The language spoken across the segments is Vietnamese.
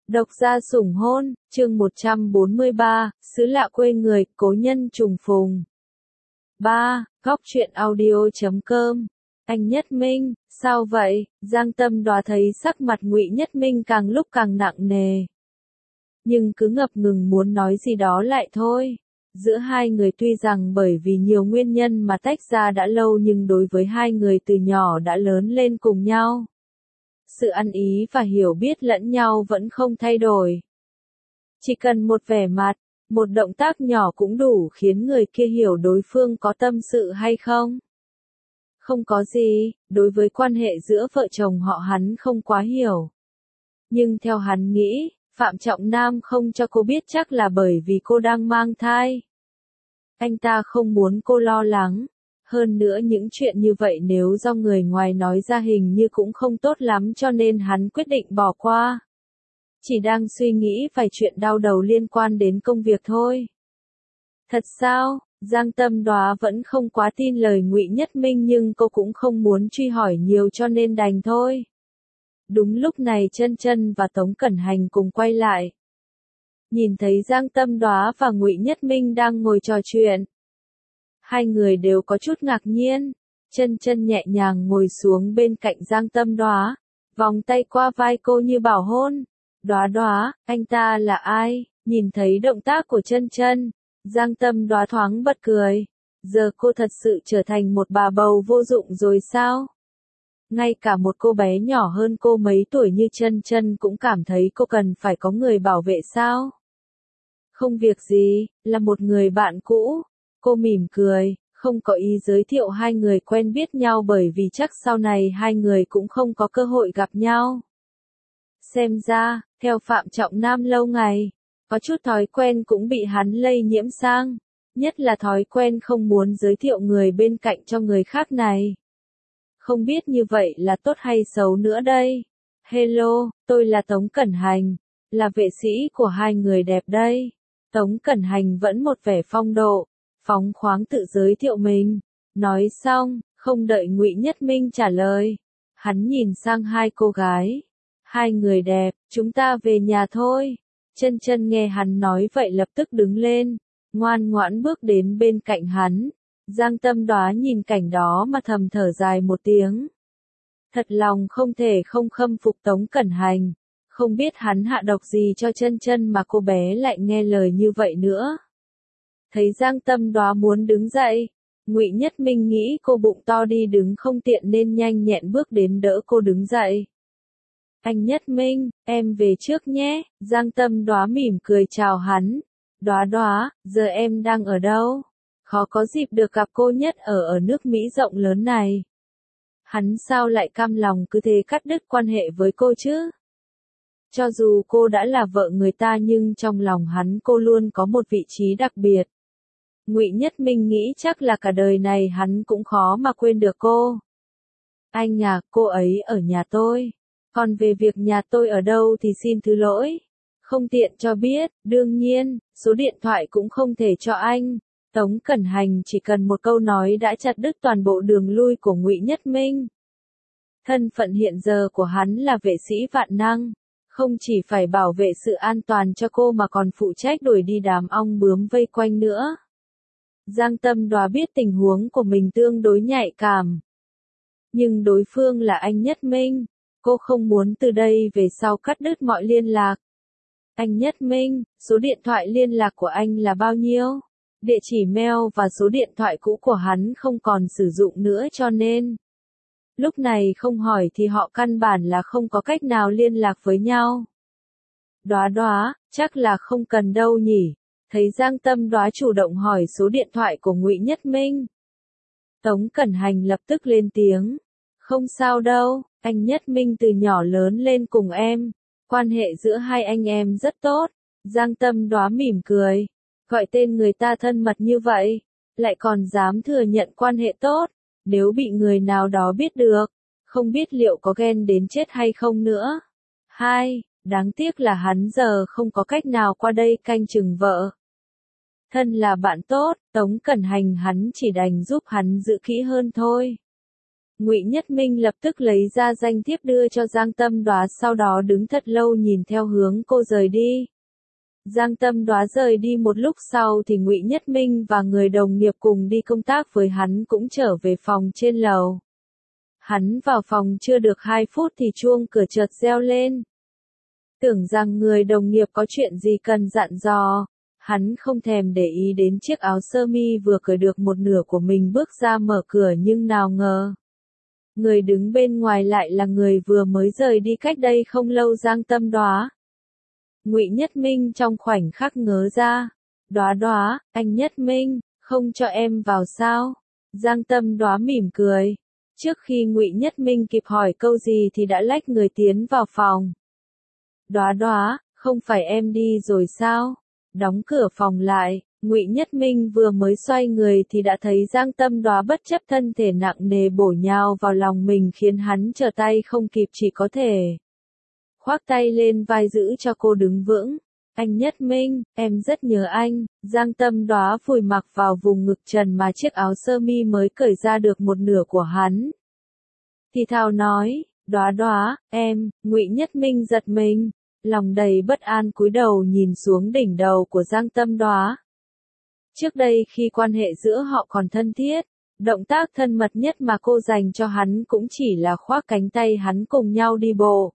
Độc gia sủng hôn, chương 143, xứ lạ quê người, cố nhân trùng phùng. 3. Góc truyện audio.com. Anh Nhất Minh, sao vậy? Giang Tâm Đoá thấy sắc mặt Ngụy Nhất Minh càng lúc càng nặng nề. Nhưng cứ ngập ngừng muốn nói gì đó lại thôi. Giữa hai người tuy rằng bởi vì nhiều nguyên nhân mà tách ra đã lâu nhưng đối với hai người từ nhỏ đã lớn lên cùng nhau. Sự ăn ý và hiểu biết lẫn nhau vẫn không thay đổi. Chỉ cần một vẻ mặt, một động tác nhỏ cũng đủ khiến người kia hiểu đối phương có tâm sự hay không. Không có gì, đối với quan hệ giữa vợ chồng họ hắn không quá hiểu. Nhưng theo hắn nghĩ, Phạm Trọng Nam không cho cô biết chắc là bởi vì cô đang mang thai. Anh ta không muốn cô lo lắng. Hơn nữa những chuyện như vậy nếu do người ngoài nói ra hình như cũng không tốt lắm cho nên hắn quyết định bỏ qua. Chỉ đang suy nghĩ vài chuyện đau đầu liên quan đến công việc thôi. Thật sao? Giang Tâm Đoá vẫn không quá tin lời Ngụy Nhất Minh nhưng cô cũng không muốn truy hỏi nhiều cho nên đành thôi. Đúng lúc này Chân Chân và Tống Cẩn Hành cùng quay lại. Nhìn thấy Giang Tâm Đoá và Ngụy Nhất Minh đang ngồi trò chuyện. Hai người đều có chút ngạc nhiên. Chân Chân nhẹ nhàng ngồi xuống bên cạnh Giang Tâm Đoá, vòng tay qua vai cô như bảo hôn. Đoá Đoá, anh ta là ai? Nhìn thấy động tác của Chân Chân, Giang Tâm Đoá thoáng bật cười. Giờ cô thật sự trở thành một bà bầu vô dụng rồi sao? Ngay cả một cô bé nhỏ hơn cô mấy tuổi như Chân Chân cũng cảm thấy cô cần phải có người bảo vệ sao? Không việc gì, là một người bạn cũ. Cô mỉm cười, không có ý giới thiệu hai người quen biết nhau bởi vì chắc sau này hai người cũng không có cơ hội gặp nhau. Xem ra, theo Phạm Trọng Nam lâu ngày, có chút thói quen cũng bị hắn lây nhiễm sang, nhất là thói quen không muốn giới thiệu người bên cạnh cho người khác này. Không biết như vậy là tốt hay xấu nữa đây. Hello, tôi là Tống Cẩn Hành, là vệ sĩ của hai người đẹp đây. Tống Cẩn Hành vẫn một vẻ phong độ, phóng khoáng tự giới thiệu mình. Nói xong, không đợi Ngụy Nhất Minh trả lời, hắn nhìn sang hai cô gái. Hai người đẹp, chúng ta về nhà thôi. Chân Chân nghe hắn nói vậy lập tức đứng lên, ngoan ngoãn bước đến bên cạnh hắn. Giang Tâm Đoá nhìn cảnh đó mà thầm thở dài một tiếng. Thật lòng không thể không khâm phục Tống Cẩn Hành. Không biết hắn hạ độc gì cho Chân Chân mà cô bé lại nghe lời như vậy nữa. Thấy Giang Tâm Đoá muốn đứng dậy, Ngụy Nhất Minh nghĩ cô bụng to đi đứng không tiện nên nhanh nhẹn bước đến đỡ cô đứng dậy. Anh Nhất Minh, em về trước nhé. Giang Tâm Đoá mỉm cười chào hắn. Đoá Đoá, giờ em đang ở đâu? Khó có dịp được gặp cô nhất ở nước Mỹ rộng lớn này. Hắn sao lại cam lòng cứ thế cắt đứt quan hệ với cô chứ? Cho dù cô đã là vợ người ta nhưng trong lòng hắn cô luôn có một vị trí đặc biệt. Ngụy Nhất Minh nghĩ chắc là cả đời này hắn cũng khó mà quên được cô. Anh à, cô ấy ở nhà tôi. Còn về việc nhà tôi ở đâu thì xin thứ lỗi. Không tiện cho biết, đương nhiên, số điện thoại cũng không thể cho anh. Tống Cẩn Hành chỉ cần một câu nói đã chặt đứt toàn bộ đường lui của Ngụy Nhất Minh. Thân phận hiện giờ của hắn là vệ sĩ vạn năng. Không chỉ phải bảo vệ sự an toàn cho cô mà còn phụ trách đuổi đi đám ong bướm vây quanh nữa. Giang Tâm Đoá biết tình huống của mình tương đối nhạy cảm. Nhưng đối phương là anh Nhất Minh. Cô không muốn từ đây về sau cắt đứt mọi liên lạc. Anh Nhất Minh, số điện thoại liên lạc của anh là bao nhiêu? Địa chỉ mail và số điện thoại cũ của hắn không còn sử dụng nữa cho nên. Lúc này không hỏi thì họ căn bản là không có cách nào liên lạc với nhau. Đoá Đoá, chắc là không cần đâu nhỉ. Thấy Giang Tâm Đoá chủ động hỏi số điện thoại của Ngụy Nhất Minh. Tống Cẩn Hành lập tức lên tiếng. Không sao đâu, anh Nhất Minh từ nhỏ lớn lên cùng em. Quan hệ giữa hai anh em rất tốt. Giang Tâm Đoá mỉm cười. Gọi tên người ta thân mật như vậy, lại còn dám thừa nhận quan hệ tốt. Nếu bị người nào đó biết được, không biết liệu có ghen đến chết hay không nữa. 2. Đáng tiếc là hắn giờ không có cách nào qua đây canh chừng vợ. Thân là bạn tốt, Tống Cẩn Hành hắn chỉ đành giúp hắn giữ kỹ hơn thôi. Ngụy Nhất Minh lập tức lấy ra danh thiếp đưa cho Giang Tâm Đoá, sau đó đứng thật lâu nhìn theo hướng cô rời đi. Giang Tâm Đoá rời đi một lúc sau thì Ngụy Nhất Minh và người đồng nghiệp cùng đi công tác với hắn cũng trở về phòng trên lầu. Hắn vào phòng chưa được 2 phút thì chuông cửa chợt reo lên. Tưởng rằng người đồng nghiệp có chuyện gì cần dặn dò, hắn không thèm để ý đến chiếc áo sơ mi vừa cởi được một nửa của mình, bước ra mở cửa, nhưng nào ngờ người đứng bên ngoài lại là người vừa mới rời đi cách đây không lâu, Giang Tâm Đoá. Ngụy Nhất Minh trong khoảnh khắc ngớ ra. Đoá Đoá, anh Nhất Minh, không cho em vào sao? Giang Tâm Đoá mỉm cười. Trước khi Ngụy Nhất Minh kịp hỏi câu gì thì đã lách người tiến vào phòng. Đoá Đoá, không phải em đi rồi sao? Đóng cửa phòng lại, Ngụy Nhất Minh vừa mới xoay người thì đã thấy Giang Tâm Đoá bất chấp thân thể nặng nề bổ nhào vào lòng mình, khiến hắn trở tay không kịp, chỉ có thể khoác tay lên vai giữ cho cô đứng vững. Anh Nhất Minh, em rất nhớ anh. Giang Tâm Đoá vùi mặc vào vùng ngực trần mà chiếc áo sơ mi mới cởi ra được một nửa của hắn. Thì thào nói, Đoá Đoá, em. Ngụy Nhất Minh giật mình, lòng đầy bất an cúi đầu nhìn xuống đỉnh đầu của Giang Tâm Đoá. Trước đây khi quan hệ giữa họ còn thân thiết, động tác thân mật nhất mà cô dành cho hắn cũng chỉ là khoác cánh tay hắn cùng nhau đi bộ.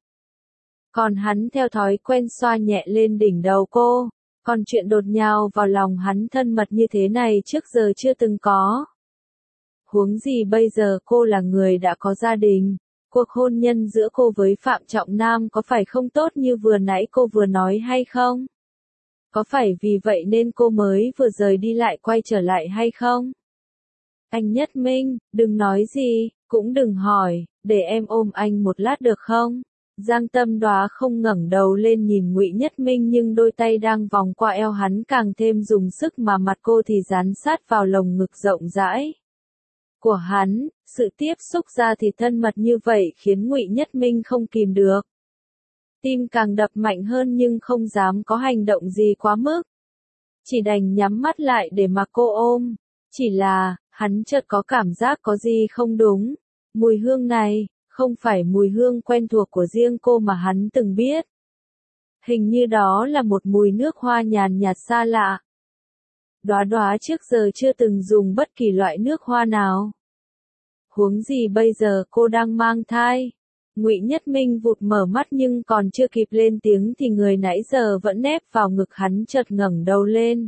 Còn hắn theo thói quen xoa nhẹ lên đỉnh đầu cô, còn chuyện đột nhào vào lòng hắn thân mật như thế này trước giờ chưa từng có. Huống gì bây giờ cô là người đã có gia đình, cuộc hôn nhân giữa cô với Phạm Trọng Nam có phải không tốt như vừa nãy cô vừa nói hay không? Có phải vì vậy nên cô mới vừa rời đi lại quay trở lại hay không? Anh Nhất Minh, đừng nói gì, cũng đừng hỏi, để em ôm anh một lát được không? Giang Tâm Đoá không ngẩng đầu lên nhìn Ngụy Nhất Minh, nhưng đôi tay đang vòng qua eo hắn càng thêm dùng sức, mà mặt cô thì dán sát vào lồng ngực rộng rãi của hắn. Sự tiếp xúc da thịt thân mật như vậy khiến Ngụy Nhất Minh không kìm được. Tim càng đập mạnh hơn nhưng không dám có hành động gì quá mức. Chỉ đành nhắm mắt lại để mặc cô ôm. Chỉ là, hắn chợt có cảm giác có gì không đúng. Mùi hương này, không phải mùi hương quen thuộc của riêng cô mà hắn từng biết. Hình như đó là một mùi nước hoa nhàn nhạt xa lạ. Đoá Đoá trước giờ chưa từng dùng bất kỳ loại nước hoa nào. Huống gì bây giờ cô đang mang thai. Ngụy Nhất Minh vụt mở mắt, nhưng còn chưa kịp lên tiếng thì người nãy giờ vẫn nép vào ngực hắn chợt ngẩng đầu lên.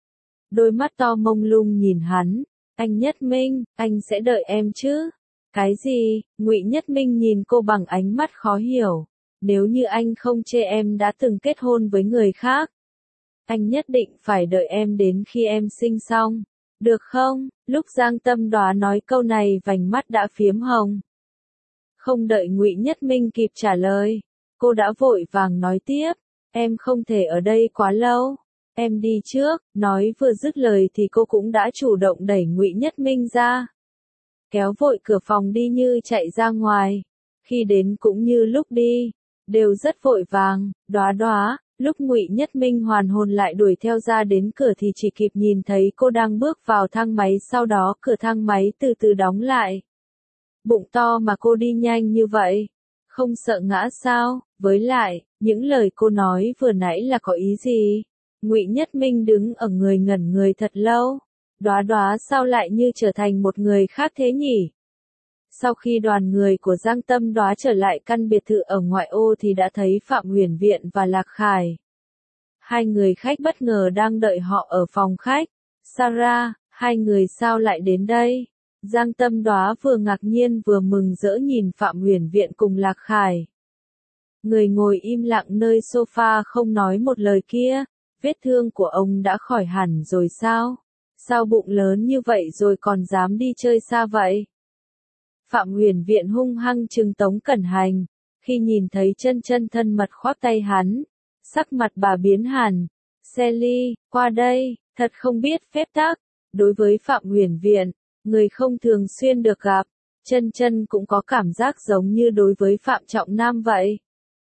Đôi mắt to mông lung nhìn hắn. Anh Nhất Minh, anh sẽ đợi em chứ? Cái gì? Ngụy Nhất Minh nhìn cô bằng ánh mắt khó hiểu. Nếu như anh không chê em đã từng kết hôn với người khác, anh nhất định phải đợi em đến khi em sinh xong. Được không? Lúc Giang Tâm Đoá nói câu này vành mắt đã phiếm hồng. Không đợi Ngụy Nhất Minh kịp trả lời, cô đã vội vàng nói tiếp, em không thể ở đây quá lâu, em đi trước. Nói vừa dứt lời thì cô cũng đã chủ động đẩy Ngụy Nhất Minh ra, kéo vội cửa phòng đi như chạy ra ngoài. Khi đến cũng như lúc đi, đều rất vội vàng. Đoá Đoá, lúc Ngụy Nhất Minh hoàn hồn lại đuổi theo ra đến cửa thì chỉ kịp nhìn thấy cô đang bước vào thang máy, sau đó cửa thang máy từ từ đóng lại. Bụng to mà cô đi nhanh như vậy, không sợ ngã sao? Với lại, những lời cô nói vừa nãy là có ý gì? Ngụy Nhất Minh đứng ở người ngẩn người thật lâu. Đoá Đoá sao lại như trở thành một người khác thế nhỉ? Sau khi đoàn người của Giang Tâm Đoá trở lại căn biệt thự ở ngoại ô thì đã thấy Phạm Huyền Viện và Lạc Khải. Hai người khách bất ngờ đang đợi họ ở phòng khách. Sarah, hai người sao lại đến đây? Giang Tâm Đoá vừa ngạc nhiên vừa mừng rỡ nhìn Phạm Huyền Viện cùng Lạc Khải. Người ngồi im lặng nơi sofa không nói một lời kia. Vết thương của ông đã khỏi hẳn rồi sao? Sao bụng lớn như vậy rồi còn dám đi chơi xa vậy? Phạm Huyền Viện hung hăng trừng Tống Cẩn Hành. Khi nhìn thấy chân thân mật khoác tay hắn, sắc mặt bà biến hẳn. Sally, qua đây, thật không biết phép tắc. Đối với Phạm Huyền Viện, người không thường xuyên được gặp, chân cũng có cảm giác giống như đối với Phạm Trọng Nam vậy.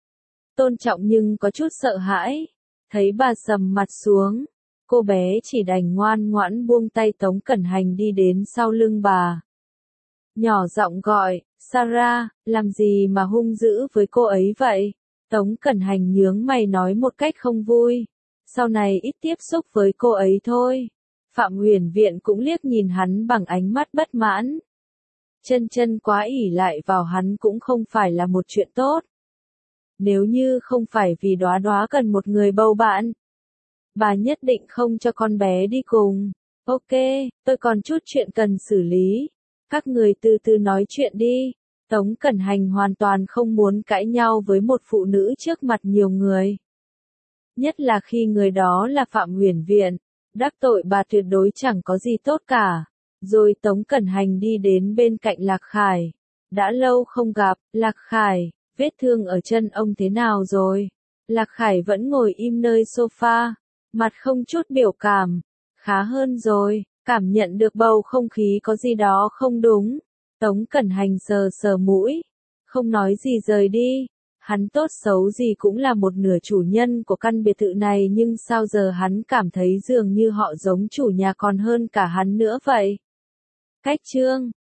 Tôn trọng nhưng có chút sợ hãi. Thấy bà sầm mặt xuống, cô bé chỉ đành ngoan ngoãn buông tay Tống Cẩn Hành đi đến sau lưng bà. nhỏ giọng gọi, Sarah, làm gì mà hung dữ với cô ấy vậy? Tống Cẩn Hành nhướng mày nói một cách không vui. Sau này ít tiếp xúc với cô ấy thôi. Phạm Huyền Viện cũng liếc nhìn hắn bằng ánh mắt bất mãn. Chân chân quá ỷ lại vào hắn cũng không phải là một chuyện tốt. Nếu như không phải vì Đóa Đóa cần một người bầu bạn, bà nhất định không cho con bé đi cùng. Ok, tôi còn chút chuyện cần xử lý. Các người từ từ nói chuyện đi. Tống Cẩn Hành hoàn toàn không muốn cãi nhau với một phụ nữ trước mặt nhiều người. Nhất là khi người đó là Phạm Huyền Viện. Đắc tội bà tuyệt đối chẳng có gì tốt cả. Rồi Tống Cẩn Hành đi đến bên cạnh Lạc Khải. Đã lâu không gặp, Lạc Khải, vết thương ở chân ông thế nào rồi? Lạc Khải vẫn ngồi im nơi sofa, mặt không chút biểu cảm. Khá hơn rồi, cảm nhận được bầu không khí có gì đó không đúng. Tống Cẩn Hành sờ sờ mũi, không nói gì rời đi. Hắn tốt xấu gì cũng là một nửa chủ nhân của căn biệt thự này, nhưng sao giờ hắn cảm thấy dường như họ giống chủ nhà còn hơn cả hắn nữa vậy? Cách chương